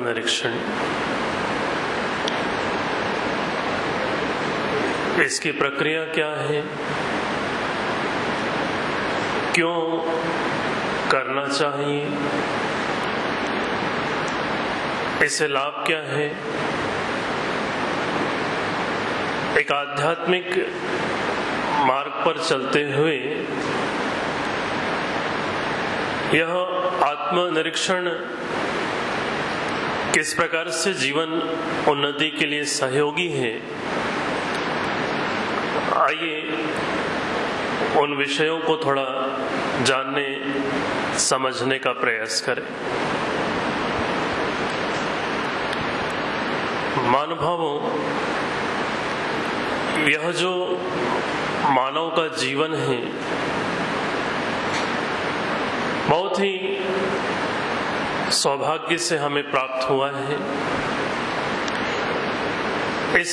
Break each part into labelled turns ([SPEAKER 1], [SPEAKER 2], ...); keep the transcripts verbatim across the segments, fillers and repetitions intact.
[SPEAKER 1] आत्मनिरीक्षण, इसकी प्रक्रिया क्या है, क्यों करना चाहिए, इससे लाभ क्या है। एक आध्यात्मिक मार्ग पर चलते हुए यह आत्मनिरीक्षण किस प्रकार से जीवन उन्नति के लिए सहयोगी है, आइए उन विषयों को थोड़ा जानने समझने का प्रयास करें। महानुभावों, यह जो मानव का जीवन है बहुत ही सौभाग्य से हमें प्राप्त हुआ है। इस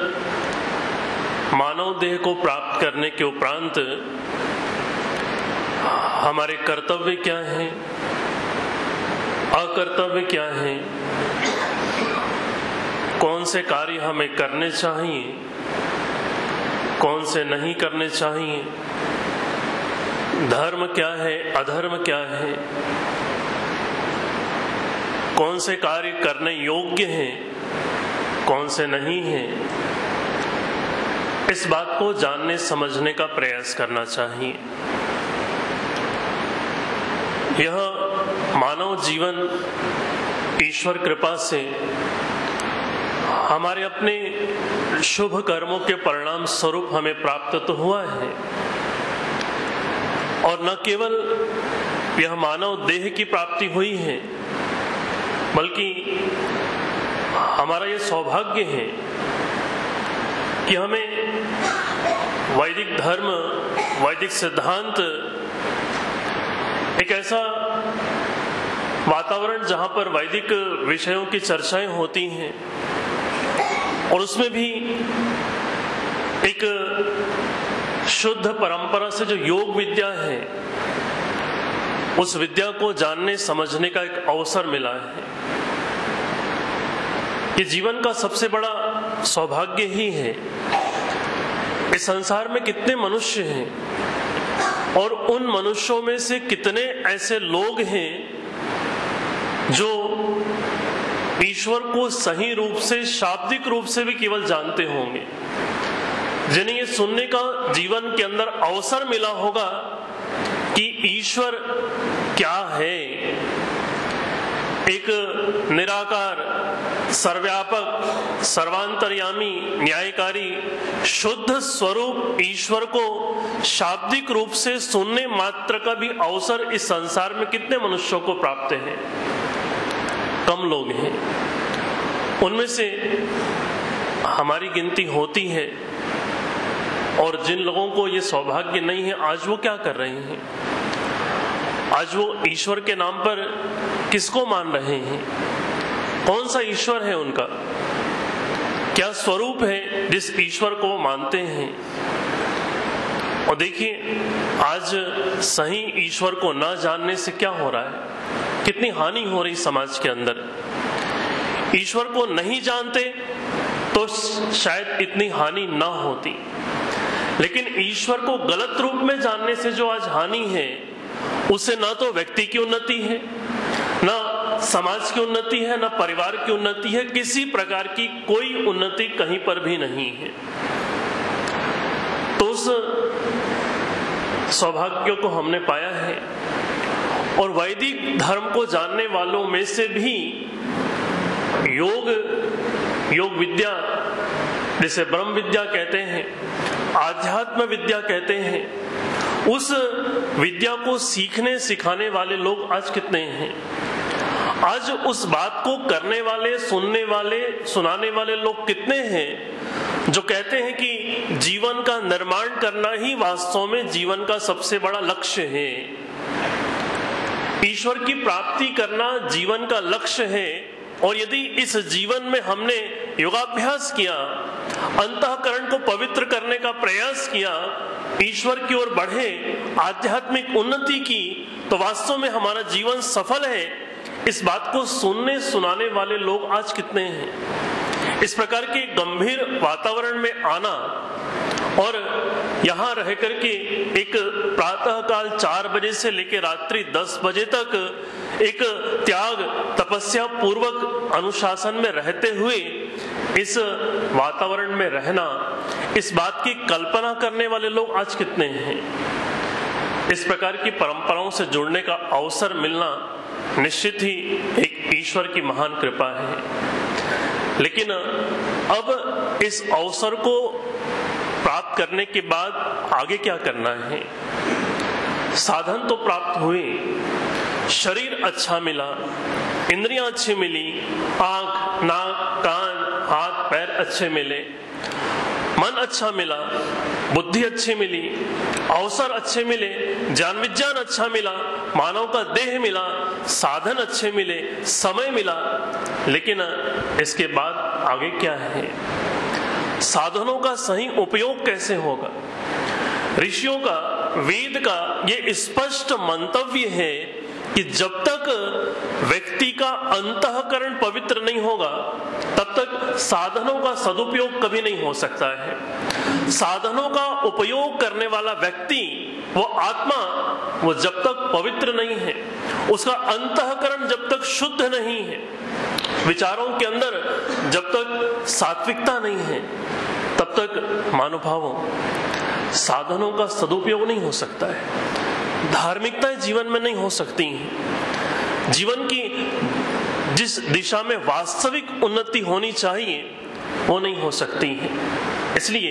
[SPEAKER 1] मानव देह को प्राप्त करने के उपरांत हमारे कर्तव्य क्या हैं, अकर्तव्य क्या हैं, कौन से कार्य हमें करने चाहिए, कौन से नहीं करने चाहिए, धर्म क्या है, अधर्म क्या है, कौन से कार्य करने योग्य हैं, कौन से नहीं हैं, इस बात को जानने समझने का प्रयास करना चाहिए। यह मानव जीवन ईश्वर कृपा से हमारे अपने शुभ कर्मों के परिणाम स्वरूप हमें प्राप्त तो हुआ है, और न केवल यह मानव देह की प्राप्ति हुई है, बल्कि हमारा यह सौभाग्य है कि हमें वैदिक धर्म, वैदिक सिद्धांत, एक ऐसा वातावरण जहां पर वैदिक विषयों की चर्चाएं होती हैं और उसमें भी एक शुद्ध परंपरा से जो योग विद्या है, उस विद्या को जानने समझने का एक अवसर मिला है। ये जीवन का सबसे बड़ा सौभाग्य ही है। इस संसार में कितने मनुष्य हैं और उन मनुष्यों में से कितने ऐसे लोग हैं जो ईश्वर को सही रूप से, शाब्दिक रूप से भी केवल जानते होंगे, जिन्हें ये सुनने का जीवन के अंदर अवसर मिला होगा कि ईश्वर क्या है। एक निराकार, सर्वव्यापक, सर्वांतर्यामी, न्यायकारी, शुद्ध स्वरूप ईश्वर को शाब्दिक रूप से सुनने मात्र का भी अवसर इस संसार में कितने मनुष्यों को प्राप्त है? कम लोग हैं। उनमें से हमारी गिनती होती है, और जिन लोगों को ये सौभाग्य नहीं है, आज वो क्या कर रहे हैं? आज वो ईश्वर के नाम पर किसको मान रहे हैं? कौन सा ईश्वर है उनका? क्या स्वरूप है जिस ईश्वर को मानते हैं? और देखिए, आज सही ईश्वर को ना जानने से क्या हो रहा है, कितनी हानि हो रही समाज के अंदर। ईश्वर को नहीं जानते तो शायद इतनी हानि ना होती, लेकिन ईश्वर को गलत रूप में जानने से जो आज हानि है, उससे ना तो व्यक्ति की उन्नति है, ना समाज की उन्नति है, ना परिवार की उन्नति है, किसी प्रकार की कोई उन्नति कहीं पर भी नहीं है। तो उस सौभाग्य को हमने पाया है, और वैदिक धर्म को जानने वालों में से भी योग योग विद्या, जिसे ब्रह्म विद्या कहते हैं, आध्यात्म विद्या कहते हैं, उस विद्या को सीखने सिखाने वाले लोग आज कितने हैं? आज उस बात को करने वाले, सुनने वाले, सुनाने वाले लोग कितने हैं जो कहते हैं कि जीवन का निर्माण करना ही वास्तव में जीवन का सबसे बड़ा लक्ष्य है, ईश्वर की प्राप्ति करना जीवन का लक्ष्य है। और यदि इस जीवन में हमने योगाभ्यास किया, अंतःकरण को पवित्र करने का प्रयास किया, ईश्वर की ओर बढ़े, आध्यात्मिक उन्नति की, तो वास्तव में हमारा जीवन सफल है। इस बात को सुनने सुनाने वाले लोग आज कितने हैं। इस प्रकार के गंभीर वातावरण में आना और यहाँ रह करके एक प्रातः काल चार बजे से लेकर रात्रि दस बजे तक एक त्याग तपस्या पूर्वक अनुशासन में रहते हुए इस वातावरण में रहना, इस बात की कल्पना करने वाले लोग आज कितने हैं। इस प्रकार की परंपराओं से जुड़ने का अवसर मिलना निश्चित ही एक ईश्वर की महान कृपा है। लेकिन अब इस अवसर को प्राप्त करने के बाद आगे क्या करना है। साधन तो प्राप्त हुए, शरीर अच्छा मिला, इंद्रियां अच्छी मिली, आंख, नाक, कान, हाथ, पैर अच्छे मिले, मन अच्छा मिला, बुद्धि अच्छी मिली, अवसर अच्छे मिले, ज्ञान विज्ञान अच्छा मिला, मानव का देह मिला, साधन अच्छे मिले, समय मिला। लेकिन इसके बाद आगे क्या है। साधनों का सही उपयोग कैसे होगा। ऋषियों का, वेद का ये स्पष्ट मंतव्य है कि जब तक व्यक्ति का अंतःकरण पवित्र नहीं होगा तब तक साधनों का सदुपयोग कभी नहीं हो सकता है। साधनों का उपयोग करने वाला व्यक्ति, वो आत्मा, वो जब तक पवित्र नहीं है, उसका अंतःकरण जब तक शुद्ध नहीं है, विचारों के अंदर जब तक सात्विकता नहीं है, तब तक मानुभावों साधनों का सदुपयोग नहीं हो सकता है। धार्मिकताएं जीवन में नहीं हो सकती हैं। जीवन की जिस दिशा में वास्तविक उन्नति होनी चाहिए वो नहीं हो सकती है। इसलिए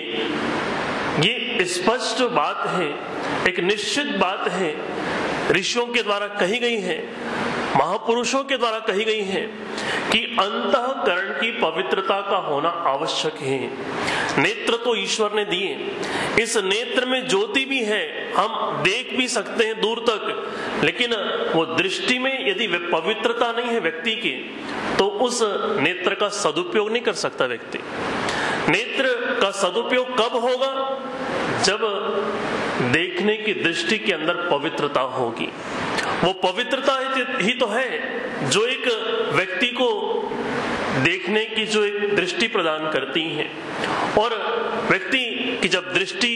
[SPEAKER 1] ये स्पष्ट बात है, एक निश्चित बात है, ऋषियों के द्वारा कही गई है, महापुरुषों के द्वारा कही गई है कि अंतःकरण की पवित्रता का होना आवश्यक है। नेत्र तो ईश्वर ने दिए, इस नेत्र में ज्योति भी है, हम देख भी सकते हैं दूर तक, लेकिन वो दृष्टि में यदि पवित्रता नहीं है व्यक्ति की, तो उस नेत्र का सदुपयोग नहीं कर सकता व्यक्ति। नेत्र का सदुपयोग कब होगा, जब देखने की दृष्टि के अंदर पवित्रता होगी। वो पवित्रता ही तो है जो एक व्यक्ति को देखने की जो एक दृष्टि प्रदान करती है। और व्यक्ति की जब दृष्टि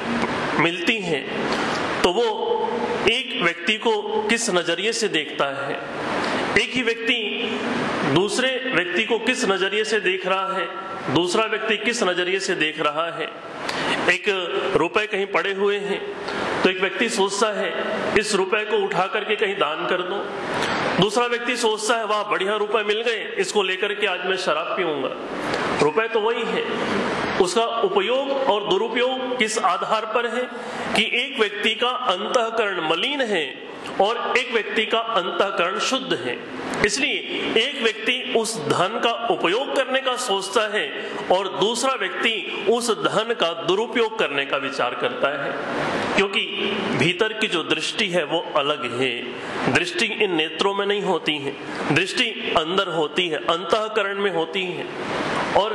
[SPEAKER 1] मिलती है तो वो एक व्यक्ति को किस नजरिए से देखता है, एक ही व्यक्ति दूसरे व्यक्ति को किस नजरिए से देख रहा है, दूसरा व्यक्ति किस नजरिए से देख रहा है। एक रुपए कहीं पड़े हुए हैं तो एक व्यक्ति सोचता है इस रुपए को उठा करके कहीं दान कर दूं, दूसरा व्यक्ति सोचता है वाह बढ़िया रुपए मिल गए, इसको लेकर के आज मैं शराब पीऊंगा। रुपए तो वही है, उसका उपयोग और दुरुपयोग किस आधार पर है कि एक व्यक्ति का अंतःकरण मलिन है और एक व्यक्ति का अंतःकरण शुद्ध है। इसलिए एक व्यक्ति उस धन का उपयोग करने का सोचता है और दूसरा व्यक्ति उस धन का दुरुपयोग करने का विचार करता है, क्योंकि भीतर की जो दृष्टि है वो अलग है। दृष्टि इन नेत्रों में नहीं होती है, दृष्टि अंदर होती है, अंतःकरण में होती है। और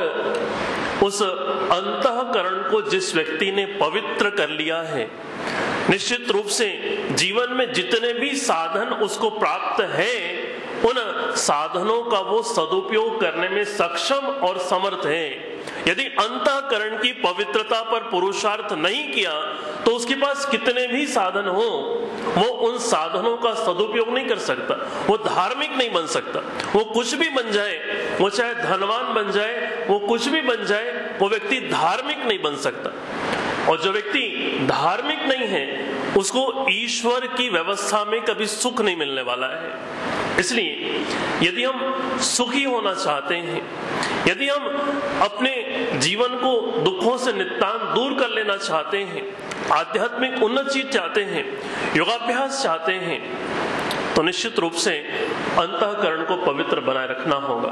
[SPEAKER 1] उस अंतःकरण को जिस व्यक्ति ने पवित्र कर लिया है, निश्चित रूप से जीवन में जितने भी साधन उसको प्राप्त हैं, उन साधनों का वो सदुपयोग करने में सक्षम और समर्थ है। यदि अंतःकरण की पवित्रता पर पुरुषार्थ नहीं किया तो उसके पास कितने भी साधन हो, वो उन साधनों का सदुपयोग नहीं कर सकता, वो धार्मिक नहीं बन सकता। वो कुछ भी बन जाए, वो चाहे धनवान बन जाए, वो कुछ भी बन जाए, वो व्यक्ति धार्मिक नहीं बन सकता। और जो व्यक्ति धार्मिक नहीं है उसको ईश्वर की व्यवस्था में कभी सुख नहीं मिलने वाला है। इसलिए यदि हम सुखी होना चाहते हैं, यदि हम अपने जीवन को दुखों से नितांत दूर कर लेना चाहते हैं, आध्यात्मिक उन्नति चाहते हैं, योगाभ्यास चाहते हैं, तो निश्चित रूप से अंतःकरण को पवित्र बनाए रखना होगा।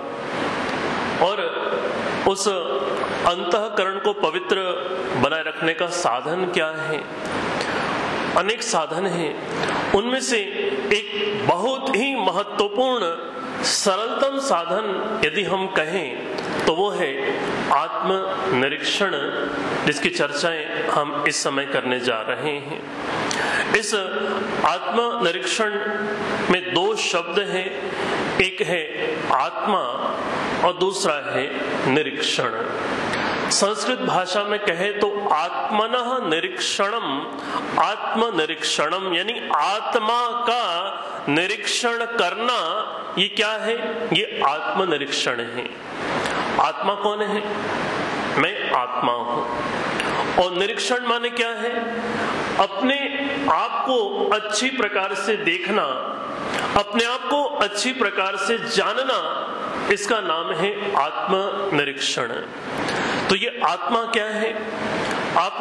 [SPEAKER 1] और उस अंतःकरण को पवित्र बनाए रखने का साधन क्या है? अनेक साधन हैं। उनमें से एक बहुत ही महत्वपूर्ण सरलतम साधन यदि हम कहें तो वो है आत्म निरीक्षण, जिसकी चर्चाएं हम इस समय करने जा रहे हैं। इस आत्म निरीक्षण में दो शब्द हैं, एक है आत्मा और दूसरा है निरीक्षण। संस्कृत भाषा में कहे तो आत्मनः निरीक्षणम, आत्मनिरीक्षणम यानी आत्मा का निरीक्षण करना, ये क्या है? ये आत्मनिरीक्षण है। आत्मा कौन है? मैं आत्मा हूं। और निरीक्षण माने क्या है? अपने आप को अच्छी प्रकार से देखना, अपने आप को अच्छी प्रकार से जानना, इसका नाम है आत्मनिरीक्षण। तो ये आत्मा क्या है? आप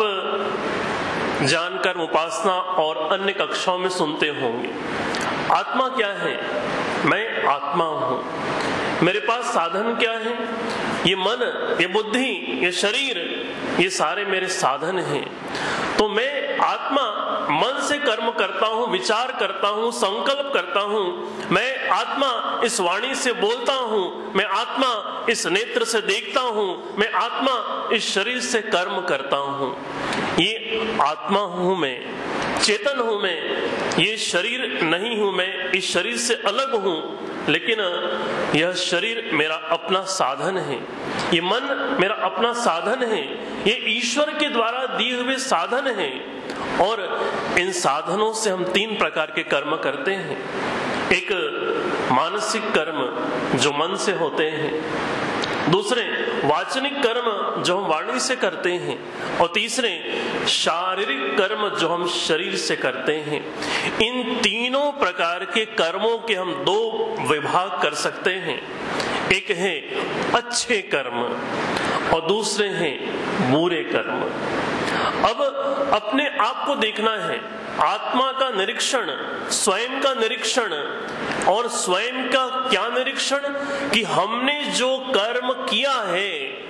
[SPEAKER 1] जानकर उपासना और अन्य कक्षाओं में सुनते होंगे। आत्मा क्या है? मैं आत्मा हूं। मेरे पास साधन क्या है? ये मन, ये बुद्धि, ये शरीर, ये सारे मेरे साधन हैं। तो मैं आत्मा मन से कर्म करता हूं, विचार करता हूं, संकल्प करता हूं। मैं आत्मा इस वाणी से बोलता हूं, मैं आत्मा इस नेत्र से देखता हूं, मैं आत्मा इस शरीर से कर्म करता हूं। ये आत्मा हूं मैं, चेतन हूं मैं, ये शरीर नहीं हूं मैं, इस शरीर से अलग हूं। लेकिन यह शरीर मेरा अपना साधन है, ये मन मेरा अपना साधन है, ये ईश्वर के द्वारा दिए हुए साधन है। और इन साधनों से हम तीन प्रकार के कर्म करते हैं। एक मानसिक कर्म जो मन से होते हैं, दूसरे वाचनिक कर्म जो हम वाणी से करते हैं, और तीसरे शारीरिक कर्म जो हम शरीर से करते हैं। इन तीनों प्रकार के कर्मों के हम दो विभाग कर सकते हैं। एक है अच्छे कर्म और दूसरे हैं बुरे कर्म। अब अपने आप को देखना है, आत्मा का निरीक्षण, स्वयं का निरीक्षण। और स्वयं का क्या निरीक्षण? कि हमने जो कर्म किया है,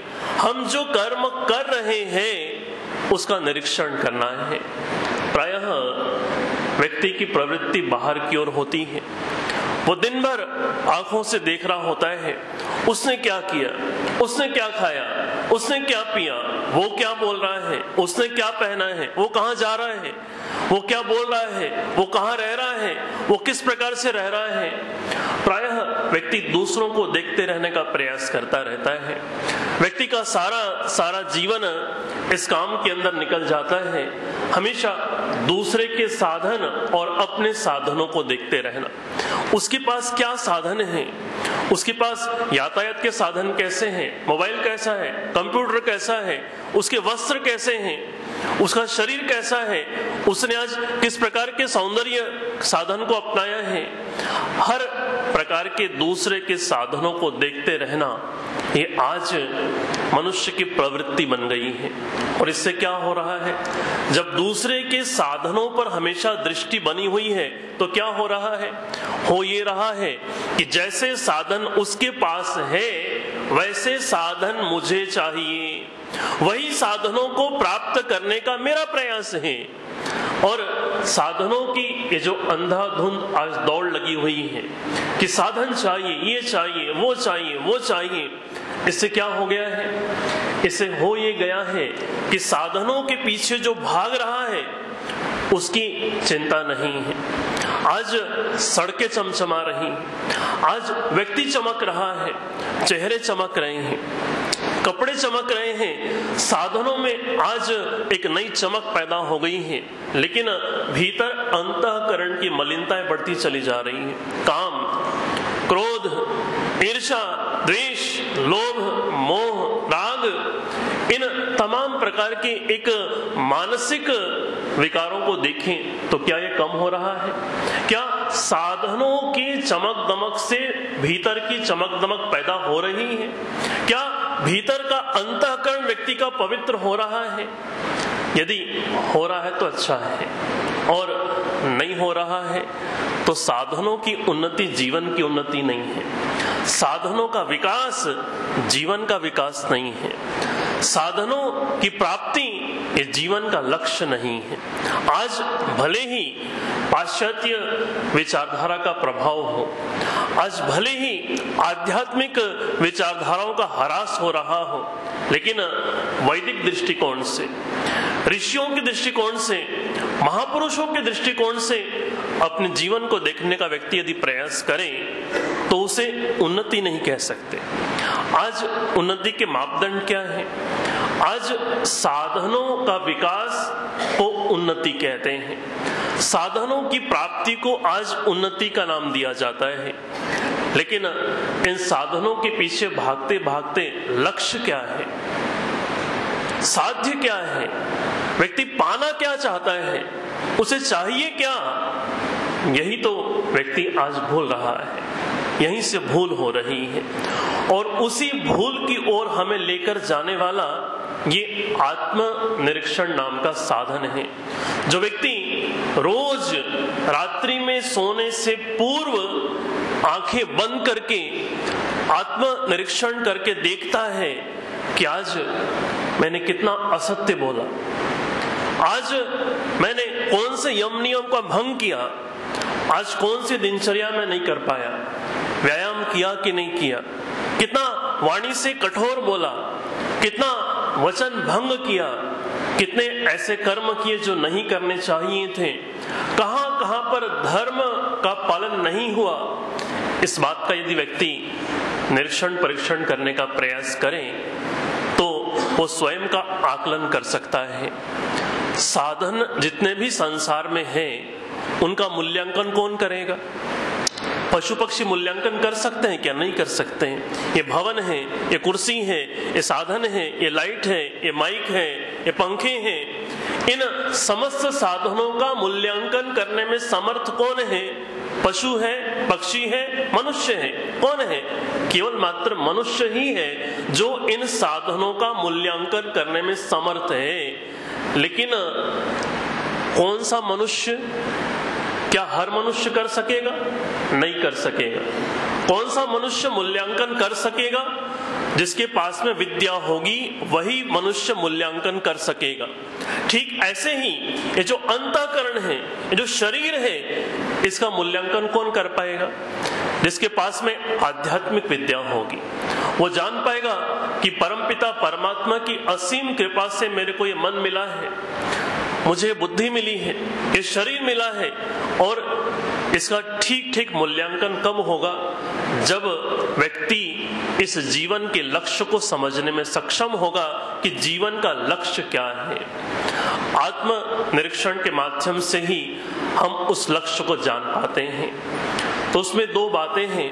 [SPEAKER 1] हम जो कर्म कर रहे हैं, उसका निरीक्षण करना है। प्रायः व्यक्ति की प्रवृत्ति बाहर की ओर होती है। वो दिन भर आंखों से देख रहा होता है, उसने क्या किया, उसने क्या खाया, उसने क्या पिया, वो क्या बोल रहा है, उसने क्या पहना है, वो कहाँ जा रहा है, वो क्या बोल रहा है, वो कहाँ रह रहा है, वो किस प्रकार से रह रहा है। प्रायः व्यक्ति दूसरों को देखते रहने का प्रयास करता रहता है। व्यक्ति का सारा सारा जीवन इस काम के अंदर निकल जाता है, हमेशा दूसरे के साधन और अपने साधनों को देखते रहना। उसके पास क्या साधन है, उसके पास यातायात के साधन कैसे हैं, मोबाइल कैसा है, कंप्यूटर कैसा है, उसके वस्त्र कैसे हैं, उसका शरीर कैसा है, उसने आज किस प्रकार के सौंदर्य साधन को अपनाया है। हर प्रकार के दूसरे के साधनों को देखते रहना, ये आज मनुष्य की प्रवृत्ति बन गई है। और इससे क्या हो रहा है? जब दूसरे के साधनों पर हमेशा दृष्टि बनी हुई है तो क्या हो रहा है? हो ये रहा है कि जैसे साधन उसके पास है वैसे साधन मुझे चाहिए, वही साधनों को प्राप्त करने का मेरा प्रयास है। और साधनों की ये जो अंधाधुंध आज दौड़ लगी हुई है कि साधन चाहिए, ये चाहिए, वो चाहिए, वो चाहिए, इससे क्या हो गया है? इससे हो ये गया है कि साधनों के पीछे जो भाग रहा है उसकी चिंता नहीं है। आज सड़कें चमचमा रही, आज व्यक्ति चमक रहा है, चेहरे चमक रहे हैं, कपड़े चमक रहे हैं, साधनों में आज एक नई चमक पैदा हो गई है। लेकिन भीतर अंतःकरण की मलिनताएं बढ़ती चली जा रही है। काम, क्रोध, ईर्ष्या, द्वेष, लोभ, मोह, राग, इन तमाम प्रकार के एक मानसिक विकारों को देखें तो क्या ये कम हो रहा है? क्या साधनों की चमक दमक से भीतर की चमक दमक पैदा हो रही है? क्या भीतर का अंतःकरण व्यक्ति का पवित्र हो रहा है? यदि हो रहा है तो अच्छा है, और नहीं हो रहा है तो साधनों की उन्नति जीवन की उन्नति नहीं है। साधनों का विकास जीवन का विकास नहीं है। साधनों की प्राप्ति ये जीवन का लक्ष्य नहीं है। आज भले ही पाश्चात्य विचारधारा का प्रभाव हो, आज भले ही आध्यात्मिक विचारधाराओं का ह्रास हो रहा हो, लेकिन वैदिक दृष्टिकोण से, ऋषियों के दृष्टिकोण से, महापुरुषों के दृष्टिकोण से अपने जीवन को देखने का व्यक्ति यदि प्रयास करे तो उसे उन्नति नहीं कह सकते। आज उन्नति के मापदंड क्या है? आज साधनों का विकास को उन्नति कहते हैं। साधनों की प्राप्ति को आज उन्नति का नाम दिया जाता है। लेकिन इन साधनों के पीछे भागते भागते लक्ष्य क्या है, साध्य क्या है, व्यक्ति पाना क्या चाहता है, उसे चाहिए क्या, यही तो व्यक्ति आज भूल रहा है। यहीं से भूल हो रही है और उसी भूल की ओर हमें लेकर जाने वाला ये आत्म निरीक्षण नाम का साधन है। जो व्यक्ति रोज रात्रि में सोने से पूर्व आंखें बंद करके आत्म निरीक्षण करके देखता है कि आज मैंने कितना असत्य बोला, आज मैंने कौन से यम नियम का भंग किया, आज कौन सी दिनचर्या में नहीं कर पाया, व्यायाम किया कि नहीं किया, कितना वाणी से कठोर बोला, कितना वचन भंग किया, कितने ऐसे कर्म किए जो नहीं करने चाहिए थे, कहां कहां पर धर्म का पालन नहीं हुआ। इस बात का यदि व्यक्ति निरीक्षण परीक्षण करने का प्रयास करे तो वो स्वयं का आकलन कर सकता है। साधन जितने भी संसार में हैं उनका मूल्यांकन कौन करेगा? पशु पक्षी मूल्यांकन कर सकते हैं क्या? नहीं कर सकते हैं। ये भवन है, ये कुर्सी है, ये साधन है, ये लाइट है, ये माइक है, ये पंखे हैं, इन समस्त साधनों का मूल्यांकन करने में समर्थ कौन है? पशु है, पक्षी है, मनुष्य है। कौन है? केवल मात्र मनुष्य ही है जो इन साधनों का मूल्यांकन करने में समर्थ है। लेकिन कौन सा मनुष्य? क्या हर मनुष्य कर सकेगा? नहीं कर सकेगा। कौन सा मनुष्य मूल्यांकन कर सकेगा? जिसके पास में विद्या होगी वही मनुष्य मूल्यांकन कर सकेगा। ठीक ऐसे ही ये जो अंतःकरण है, ये जो शरीर है, इसका मूल्यांकन कौन कर पाएगा? जिसके पास में आध्यात्मिक विद्या होगी। वो जान पाएगा कि परमपिता परमात्मा की असीम कृपा से मेरे को ये मन मिला है, मुझे बुद्धि मिली है, ये शरीर मिला है, और इसका ठीक ठीक मूल्यांकन कब होगा? जब व्यक्ति इस जीवन के लक्ष्य को समझने में सक्षम होगा कि जीवन का लक्ष्य क्या है। आत्म निरीक्षण के माध्यम से ही हम उस लक्ष्य को जान पाते हैं। तो उसमें दो बातें हैं।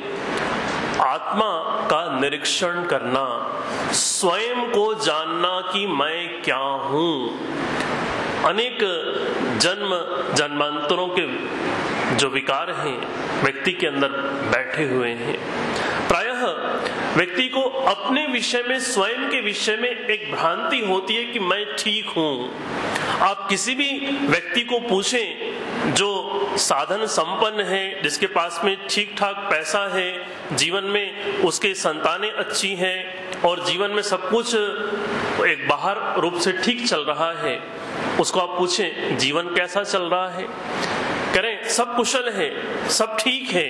[SPEAKER 1] आत्मा का निरीक्षण करना, स्वयं को जानना कि मैं क्या हूं। अनेक जन्म जन्मांतरों के जो विकार हैं व्यक्ति के अंदर बैठे हुए हैं। प्रायः व्यक्ति को अपने विषय में, स्वयं के विषय में एक भ्रांति होती है कि मैं ठीक हूं। आप किसी भी व्यक्ति को पूछें जो साधन संपन्न है, जिसके पास में ठीक ठाक पैसा है, जीवन में उसके संतानें अच्छी हैं और जीवन में सब कुछ एक बाहर रूप से ठीक चल रहा है, उसको आप पूछें जीवन कैसा चल रहा है, करें सब कुशल है, सब ठीक है,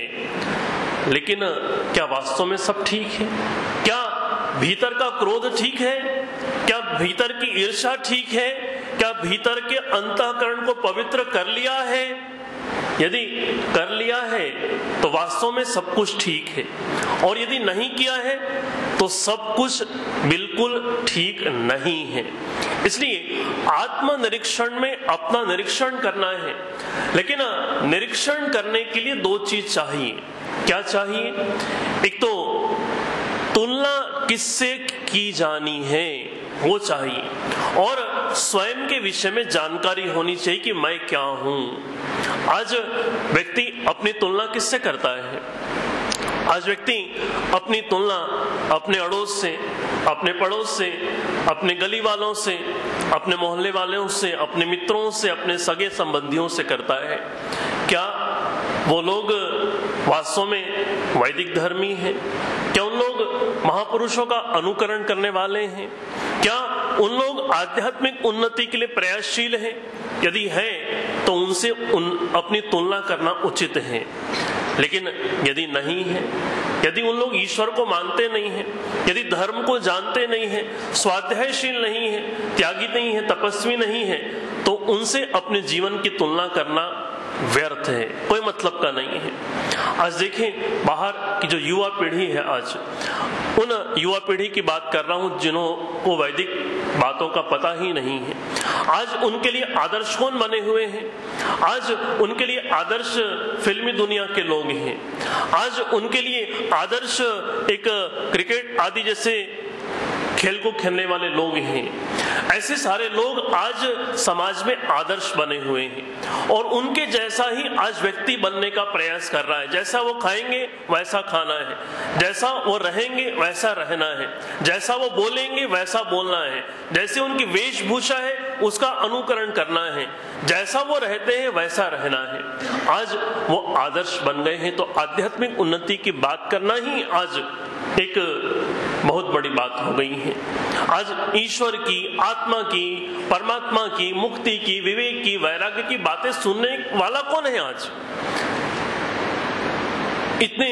[SPEAKER 1] लेकिन क्या वास्तव में सब ठीक है? क्या भीतर का क्रोध ठीक है? क्या भीतर की ईर्ष्या ठीक है? क्या भीतर के अंतःकरण को पवित्र कर लिया है? यदि कर लिया है तो वास्तव में सब कुछ ठीक है, और यदि नहीं किया है तो सब कुछ बिल्कुल ठीक नहीं है। इसलिए आत्म निरीक्षण में अपना निरीक्षण करना है। लेकिन निरीक्षण करने के लिए दो चीज चाहिए। क्या चाहिए? एक तो तुलना किससे की जानी है वो चाहिए, और स्वयं के विषय में जानकारी होनी चाहिए कि मैं क्या हूं। आज व्यक्ति अपनी तुलना किससे करता है? आज व्यक्ति अपनी तुलना अपने अड़ोस से, अपने पड़ोस से, अपने गली वालों से, अपने मोहल्ले वालों से, अपने मित्रों से, अपने सगे संबंधियों से करता है। क्या वो लोग वास्तव में वैदिक धर्मी हैं? क्या उन लोग महापुरुषों का अनुकरण करने वाले हैं? क्या उन लोग आध्यात्मिक उन्नति के लिए प्रयासशील हैं? यदि है तो उनसे उन अपनी तुलना करना उचित है। लेकिन यदि नहीं है, यदि उन लोग ईश्वर को मानते नहीं हैं, यदि धर्म को जानते नहीं हैं, स्वाध्यायशील नहीं है, त्यागी नहीं है, तपस्वी नहीं है, तो उनसे अपने जीवन की तुलना करना व्यर्थ है, कोई मतलब का नहीं है। आज देखें बाहर की जो युवा पीढ़ी है, आज उन युवा पीढ़ी की बात कर रहा हूं जिन्होंने वैदिक बातों का पता ही नहीं है। आज उनके लिए आदर्श कौन बने हुए हैं? आज उनके लिए आदर्श फिल्मी दुनिया के लोग हैं। आज उनके लिए आदर्श एक क्रिकेट आदि जैसे खेल को खेलने वाले लोग हैं। ऐसे सारे लोग आज समाज में आदर्श बने हुए हैं और उनके जैसा ही आज व्यक्ति बनने का प्रयास कर रहा है। जैसा वो खाएंगे वैसा खाना है, जैसा वो रहेंगे वैसा रहना है, जैसा वो बोलेंगे वैसा बोलना है, जैसे उनकी वेशभूषा है उसका अनुकरण करना है, जैसा वो रहते हैं वैसा रहना है। आज वो आदर्श बन गए हैं। तो आध्यात्मिक उन्नति की बात करना ही आज एक बहुत बड़ी बात हो गई है। आज ईश्वर की, आत्मा की, परमात्मा की, मुक्ति की, विवेक की, वैराग्य की बातें सुनने वाला कौन है? आज इतने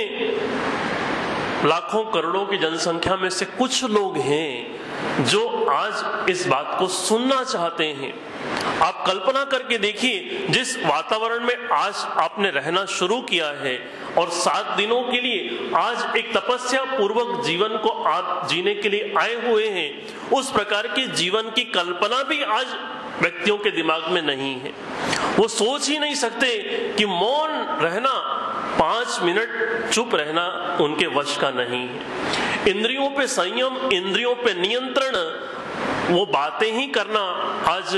[SPEAKER 1] लाखों करोड़ों की जनसंख्या में से कुछ लोग हैं जो आज इस बात को सुनना चाहते हैं। आप कल्पना करके देखिए, जिस वातावरण में आज आपने रहना शुरू किया है और सात दिनों के लिए आज एक तपस्या पूर्वक जीवन को आप जीने के लिए आए हुए हैं, उस प्रकार के जीवन की कल्पना भी आज व्यक्तियों के दिमाग में नहीं है। वो सोच ही नहीं सकते कि मौन रहना, पांच मिनट चुप रहना उनके वश का नहीं है। इंद्रियों पे संयम, इंद्रियों पे नियंत्रण, वो बातें ही करना आज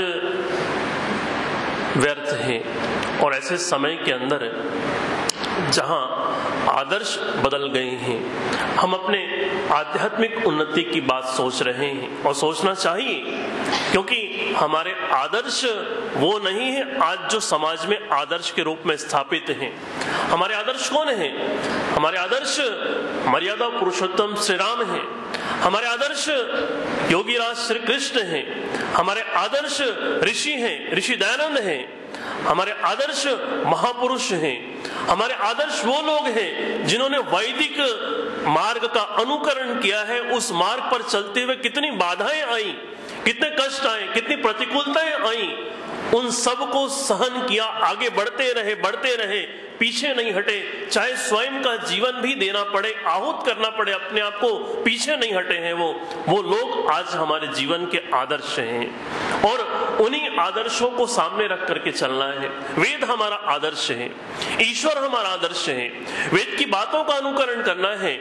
[SPEAKER 1] व्यर्थ है। और ऐसे समय के अंदर जहां आदर्श बदल गए हैं, हम अपने आध्यात्मिक उन्नति की बात सोच रहे हैं और सोचना चाहिए, क्योंकि हमारे आदर्श वो नहीं है आज जो समाज में आदर्श के रूप में स्थापित हैं। हमारे आदर्श कौन है? हमारे आदर्श मर्यादा पुरुषोत्तम श्री राम हैं। हमारे आदर्श योगीराज श्री कृष्ण हैं। हमारे आदर्श ऋषि हैं, ऋषि दयानंद हैं। हमारे आदर्श महापुरुष हैं। हमारे आदर्श वो लोग हैं जिन्होंने वैदिक मार्ग का अनुकरण किया है। उस मार्ग पर चलते हुए कितनी बाधाएं आई, कितने कष्ट आए, कितनी प्रतिकूलताएं आई, उन सब को सहन किया, आगे बढ़ते रहे बढ़ते रहे पीछे नहीं हटे। चाहे स्वयं का जीवन भी देना पड़े, आहूत करना पड़े अपने आप को, पीछे नहीं हटे हैं वो वो लोग आज हमारे जीवन के आदर्श हैं। और उन्हीं आदर्शों को सामने रख करके चलना है। वेद हमारा आदर्श है, ईश्वर हमारा आदर्श है, वेद की बातों का अनुकरण करना है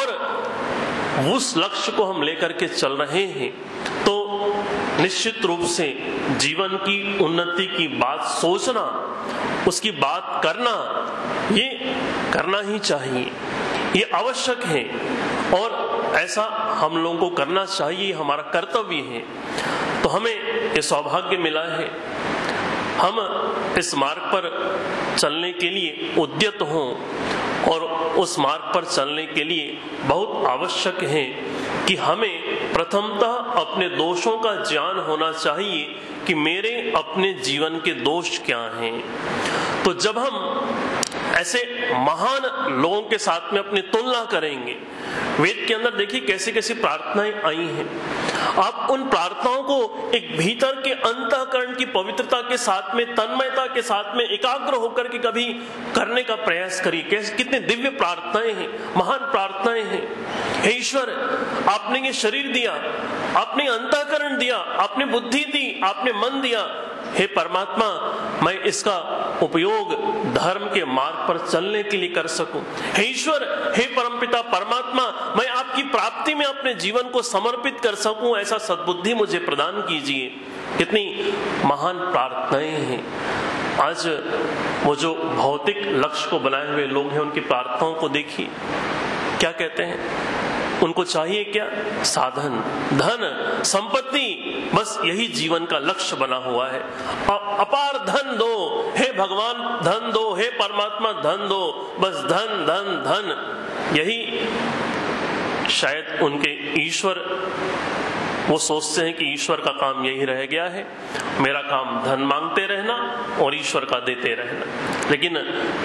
[SPEAKER 1] और उस लक्ष्य को हम लेकर के चल रहे हैं। तो निश्चित रूप से जीवन की उन्नति की बात सोचना, उसकी बात करना, ये करना ही चाहिए, ये आवश्यक है और ऐसा हम लोगों को करना चाहिए, हमारा कर्तव्य है। तो हमें ये सौभाग्य मिला है, हम इस मार्ग पर चलने के लिए उद्यत हों और उस मार्ग पर चलने के लिए बहुत आवश्यक है कि हमें प्रथमतः अपने दोषों का ज्ञान होना चाहिए कि मेरे अपने जीवन के दोष क्या हैं। तो जब हम ऐसे महान लोगों के साथ में अपनी तुलना करेंगे, वेद के अंदर देखिए कैसी कैसी प्रार्थनाएं आई हैं, आप उन प्रार्थनाओं को एक भीतर के अंतःकरण की पवित्रता के साथ में, तन्मयता के साथ में एकाग्र होकर के कभी करने का प्रयास करिए। कैसे कितने दिव्य प्रार्थनाएं हैं, महान प्रार्थनाएं हैं। हे ईश्वर, आपने ये शरीर दिया, आपने अंतःकरण दिया, आपने बुद्धि दी, आपने मन दिया। हे परमात्मा, मैं इसका उपयोग धर्म के मार्ग पर चलने के लिए कर सकूं। हे ईश्वर, हे परमपिता परमात्मा, मैं आपकी प्राप्ति में अपने जीवन को समर्पित कर सकूं, ऐसा सद्बुद्धि मुझे प्रदान कीजिए। कितनी महान प्रार्थनाएं हैं। आज वो जो भौतिक लक्ष्य को बनाए हुए लोग हैं, उनकी प्रार्थनाओं को देखिए, क्या कहते हैं? उनको चाहिए क्या? साधन, धन, संपत्ति, बस यही जीवन का लक्ष्य बना हुआ है। अपार धन दो हे भगवान, धन दो हे परमात्मा, धन दो, बस धन धन धन। यही शायद उनके ईश्वर, वो सोचते हैं कि ईश्वर का काम यही रह गया है, मेरा काम धन मांगते रहना और ईश्वर का देते रहना। लेकिन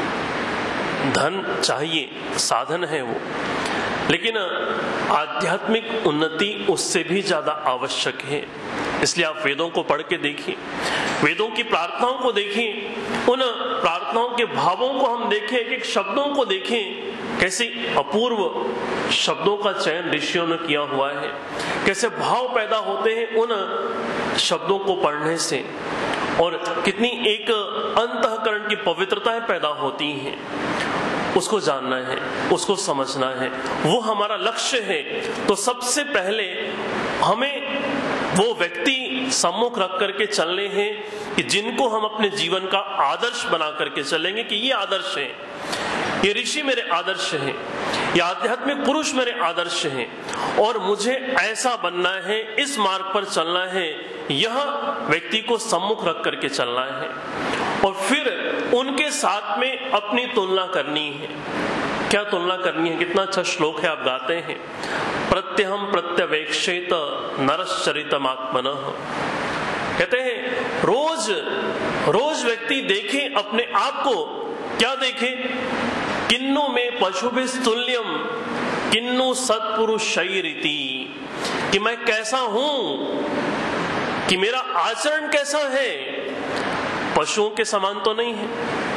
[SPEAKER 1] धन चाहिए, साधन है वो, लेकिन आध्यात्मिक उन्नति उससे भी ज्यादा आवश्यक है। इसलिए आप वेदों को पढ़ के देखिए, वेदों की प्रार्थनाओं को देखें, उन प्रार्थनाओं के भावों को हम देखें, एक एक शब्दों को देखें, कैसे अपूर्व शब्दों का चयन ऋषियों ने किया हुआ है, कैसे भाव पैदा होते हैं उन शब्दों को पढ़ने से, और कितनी एक अंतःकरण की पवित्रताएं पैदा होती हैं। उसको जानना है, उसको समझना है, वो हमारा लक्ष्य है। तो सबसे पहले हमें वो व्यक्ति सम्मुख रख करके चलने हैं कि जिनको हम अपने जीवन का आदर्श बना करके चलेंगे कि ये आदर्श है, ये ऋषि मेरे आदर्श हैं, ये आध्यात्मिक पुरुष मेरे आदर्श हैं, और मुझे ऐसा बनना है, इस मार्ग पर चलना है। यह व्यक्ति को सम्मुख रख करके चलना है और फिर उनके साथ में अपनी तुलना करनी है। क्या तुलना करनी है? कितना अच्छा श्लोक है, आप गाते हैं, प्रत्यहम प्रत्यवेक्षेत नरश्चरितमात्मनः। कहते हैं रोज रोज व्यक्ति देखे अपने आप को। क्या देखे? किन्नु में पशुभिस्तुल्यम किन्नु सत्पुरुषैरिति, कि मैं कैसा हूं, कि मेरा आचरण कैसा है। पशुओं के समान तो नहीं है।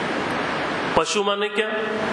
[SPEAKER 1] पशु माने क्या?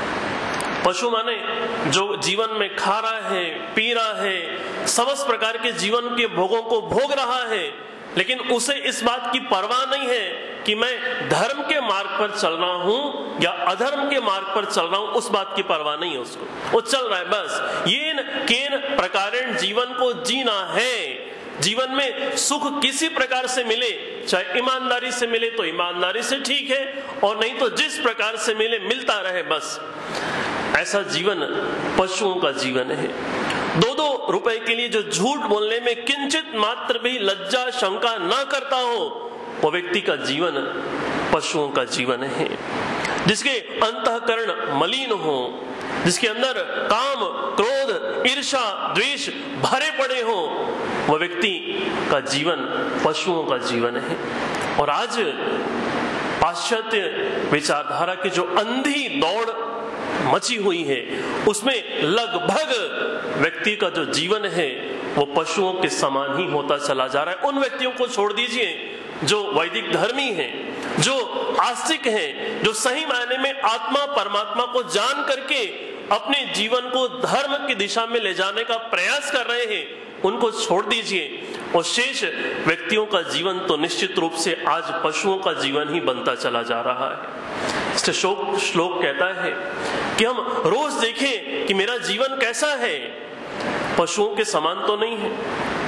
[SPEAKER 1] पशु माने जो जीवन में खा रहा है, पी रहा है, समस्त प्रकार के जीवन के भोगों को भोग रहा है, लेकिन उसे इस बात की परवाह नहीं है कि मैं धर्म के मार्ग पर चल रहा हूं या अधर्म के मार्ग पर चल रहा हूं, उस बात की परवाह नहीं है उसको। वो चल रहा है बस, येन केन प्रकारेण जीवन को जीना है। जीवन में सुख किसी प्रकार से मिले, चाहे ईमानदारी से मिले तो ईमानदारी से ठीक है, और नहीं तो जिस प्रकार से मिले मिलता रहे बस। ऐसा जीवन पशुओं का जीवन है। दो दो रुपए के लिए जो झूठ बोलने में किंचित मात्र भी लज्जा शंका ना करता हो, वो व्यक्ति का जीवन पशुओं का जीवन है। जिसके अंतःकरण मलिन हो, जिसके अंदर काम, क्रोध, ईर्ष्या, द्वेष भरे पड़े हो, वह व्यक्ति का जीवन पशुओं का जीवन है। और आज पाश्चात्य विचारधारा की जो अंधी दौड़ मची हुई है, उसमें लगभग व्यक्ति का जो जीवन है वो पशुओं के समान ही होता चला जा रहा है। उन व्यक्तियों को छोड़ दीजिए जो वैदिक धर्मी हैं, जो आस्तिक हैं, जो सही मायने में आत्मा परमात्मा को जान करके अपने जीवन को धर्म की दिशा में ले जाने का प्रयास कर रहे हैं, उनको छोड़ दीजिए। और शेष व्यक्तियों का जीवन तो निश्चित रूप से आज पशुओं का जीवन ही बनता चला जा रहा है। इससे श्लोक श्लोक कहता है कि हम रोज देखें कि मेरा जीवन कैसा है, पशुओं के समान तो नहीं है,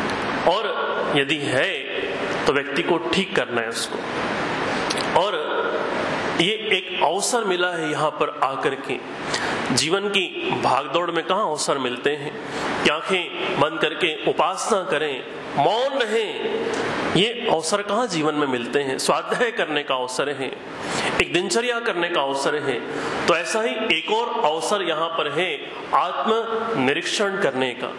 [SPEAKER 1] और यदि है तो व्यक्ति को ठीक करना है उसको। और ये एक अवसर मिला है यहाँ पर आकर के। जीवन की भागदौड़ में कहाँ अवसर मिलते हैं कि आंखें बंद करके उपासना करें, मौन रहें, ये अवसर कहाँ जीवन में मिलते हैं। स्वाध्याय करने का अवसर है, एक दिनचर्या करने का अवसर है, तो ऐसा ही एक और अवसर यहाँ पर है आत्म निरीक्षण करने का,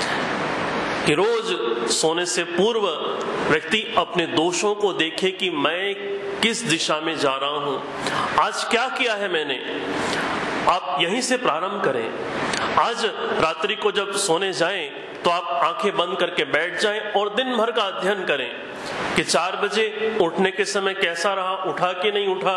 [SPEAKER 1] कि रोज सोने से पूर्व व्यक्ति अपने दोषों को देखे कि मैं किस दिशा में जा रहा हूं, आज क्या किया है मैंने। आप यहीं से प्रारंभ करें। आज रात्रि को जब सोने जाएं तो आप आंखें बंद करके बैठ जाएं और दिन भर का अध्ययन करें कि चार बजे उठने के समय कैसा रहा, उठा कि नहीं उठा,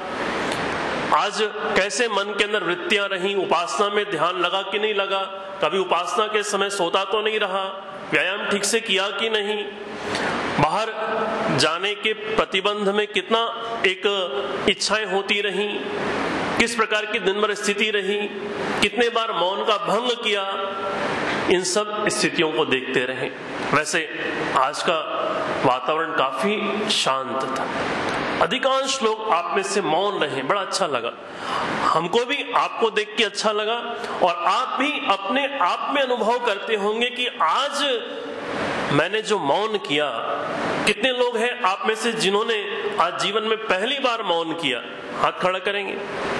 [SPEAKER 1] आज कैसे मन के अंदर वृत्तियां रही, उपासना में ध्यान लगा कि नहीं लगा, कभी उपासना के समय सोता तो नहीं रहा, व्यायाम ठीक से किया कि नहीं, बाहर जाने के प्रतिबंध में कितना एक इच्छाएं होती रही, किस प्रकार की दिन भर स्थिति रही, कितने बार मौन का भंग किया, इन सब स्थितियों को देखते रहे। वैसे आज का वातावरण काफी शांत था, अधिकांश लोग आप में से मौन रहे, बड़ा अच्छा लगा हमको भी, आपको देख के अच्छा लगा, और आप भी अपने आप में अनुभव करते होंगे कि आज मैंने जो मौन किया। कितने लोग हैं आप में से जिन्होंने आज जीवन में पहली बार मौन किया? हाथ खड़ा करेंगे।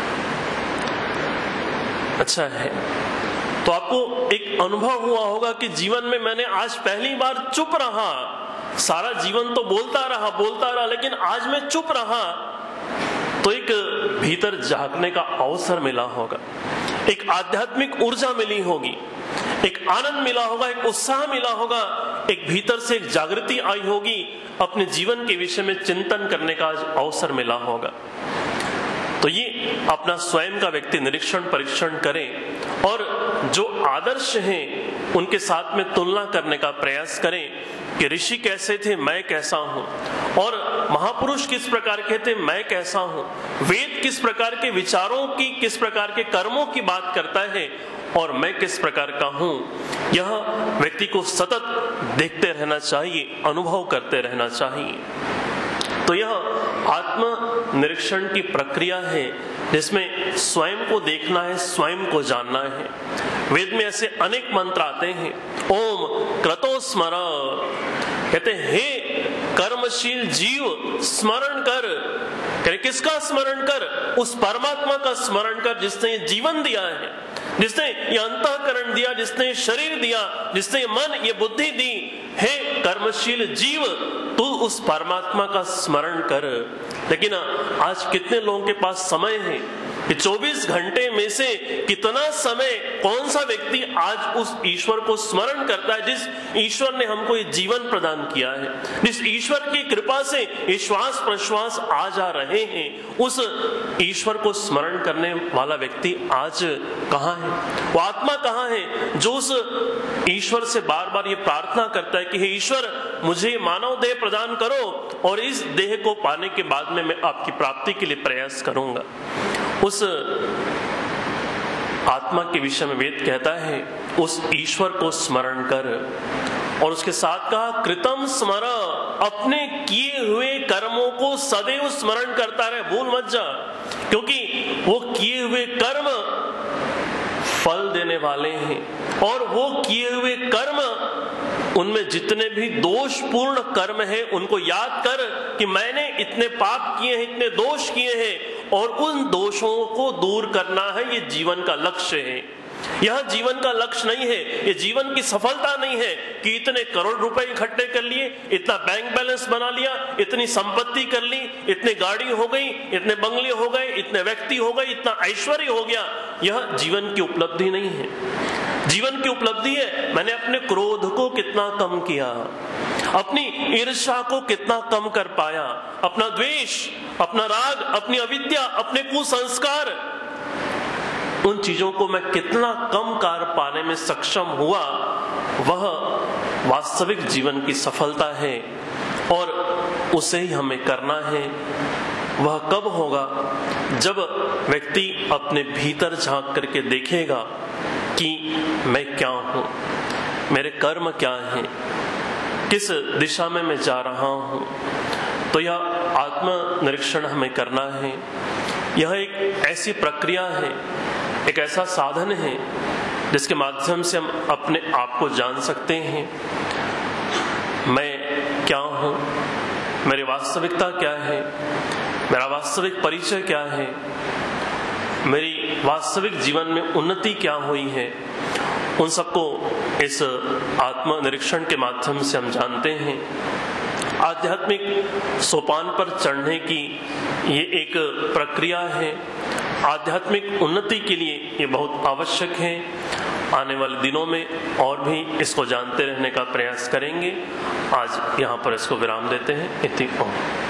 [SPEAKER 1] अच्छा है, तो आपको एक अनुभव हुआ होगा कि जीवन में मैंने आज पहली बार चुप रहा। सारा जीवन तो बोलता रहा बोलता रहा लेकिन आज मैं चुप रहा, तो एक भीतर झांकने का अवसर मिला होगा, एक आध्यात्मिक ऊर्जा मिली होगी, एक आनंद मिला होगा, एक उत्साह मिला होगा, एक भीतर से एक जागृति आई होगी, अपने जीवन के विषय में चिंतन करने का आज अवसर मिला होगा। तो ये अपना स्वयं का व्यक्ति निरीक्षण परीक्षण करे और जो आदर्श हैं उनके साथ में तुलना करने का प्रयास करें कि ऋषि कैसे थे, मैं कैसा हूं, और महापुरुष किस प्रकार के थे, मैं कैसा हूं, वेद किस प्रकार के विचारों की, किस प्रकार के कर्मों की बात करता है और मैं किस प्रकार का हूं, यह व्यक्ति को सतत देखते रहना चाहिए, अनुभव करते रहना चाहिए। तो यह आत्म निरीक्षण की प्रक्रिया है जिसमें स्वयं को देखना है, स्वयं को जानना है। वेद में ऐसे अनेक मंत्र आते हैं। ओम क्रतो स्मर, कहते हैं हे कर्मशील जीव स्मरण कर। कहते किसका स्मरण कर? उस परमात्मा का स्मरण कर जिसने ये जीवन दिया है, जिसने ये अंतःकरण दिया, जिसने शरीर दिया, जिसने ये मन, ये बुद्धि दी। हे कर्मशील जीव, तू उस परमात्मा का स्मरण कर। लेकिन आज कितने लोगों के पास समय है कि चौबीस घंटे में से कितना समय कौन सा व्यक्ति आज उस ईश्वर को स्मरण करता है जिस ईश्वर ने हमको ये जीवन प्रदान किया है, जिस ईश्वर की कृपा से ये श्वास प्रश्वास आ जा रहे हैं, उस ईश्वर को स्मरण करने वाला व्यक्ति आज कहाँ है? वो आत्मा कहाँ है जो उस ईश्वर से बार बार ये प्रार्थना करता है कि हे ईश्वर, मुझे मानव देह प्रदान करो और इस देह को पाने के बाद में मैं आपकी प्राप्ति के लिए प्रयास करूंगा। उस आत्मा के विषय में वेद कहता है उस ईश्वर को स्मरण कर, और उसके साथ कहा कृतम स्मर, अपने किए हुए कर्मों को सदैव स्मरण करता रहे, भूल मत जा, क्योंकि वो किए हुए कर्म फल देने वाले हैं और वो किए हुए कर्म, उनमें जितने भी दोषपूर्ण कर्म हैं उनको याद कर कि मैंने इतने पाप किए हैं, इतने दोष किए हैं, और उन दोषों को दूर करना है, ये जीवन का लक्ष्य है। यह जीवन का लक्ष्य नहीं है, ये जीवन की सफलता नहीं है कि इतने करोड़ रुपए इकट्ठे कर लिए, इतना बैंक बैलेंस बना लिया, इतनी संपत्ति कर ली, इतनी गाड़ी हो गई, इतने बंगले हो गए, इतने व्यक्ति हो गए, इतना ऐश्वर्य हो गया। यह जीवन की उपलब्धि नहीं है। जीवन की उपलब्धि है मैंने अपने क्रोध को कितना कम किया, अपनी ईर्ष्या को कितना कम कर पाया, अपना द्वेष, अपना राग, अपनी अविद्या, अपने कुसंस्कार, उन चीजों को मैं कितना कम कर पाने में सक्षम हुआ, वह वास्तविक जीवन की सफलता है और उसे ही हमें करना है। वह कब होगा? जब व्यक्ति अपने भीतर झांक करके देखेगा कि मैं क्या हूं, मेरे कर्म क्या हैं, किस दिशा में मैं जा रहा हूं। तो यह आत्म निरीक्षण हमें करना है। यह एक ऐसी प्रक्रिया है, एक ऐसा साधन है जिसके माध्यम से हम अपने आप को जान सकते हैं। मैं क्या हूं, मेरी वास्तविकता क्या है, मेरा वास्तविक परिचय क्या है, मेरी वास्तविक जीवन में उन्नति क्या हुई है, उन सबको इस आत्म निरीक्षण के माध्यम से हम जानते हैं। आध्यात्मिक सोपान पर चढ़ने की ये एक प्रक्रिया है। आध्यात्मिक उन्नति के लिए ये बहुत आवश्यक है। आने वाले दिनों में और भी इसको जानते रहने का प्रयास करेंगे। आज यहाँ पर इसको विराम देते हैं। इति ओम।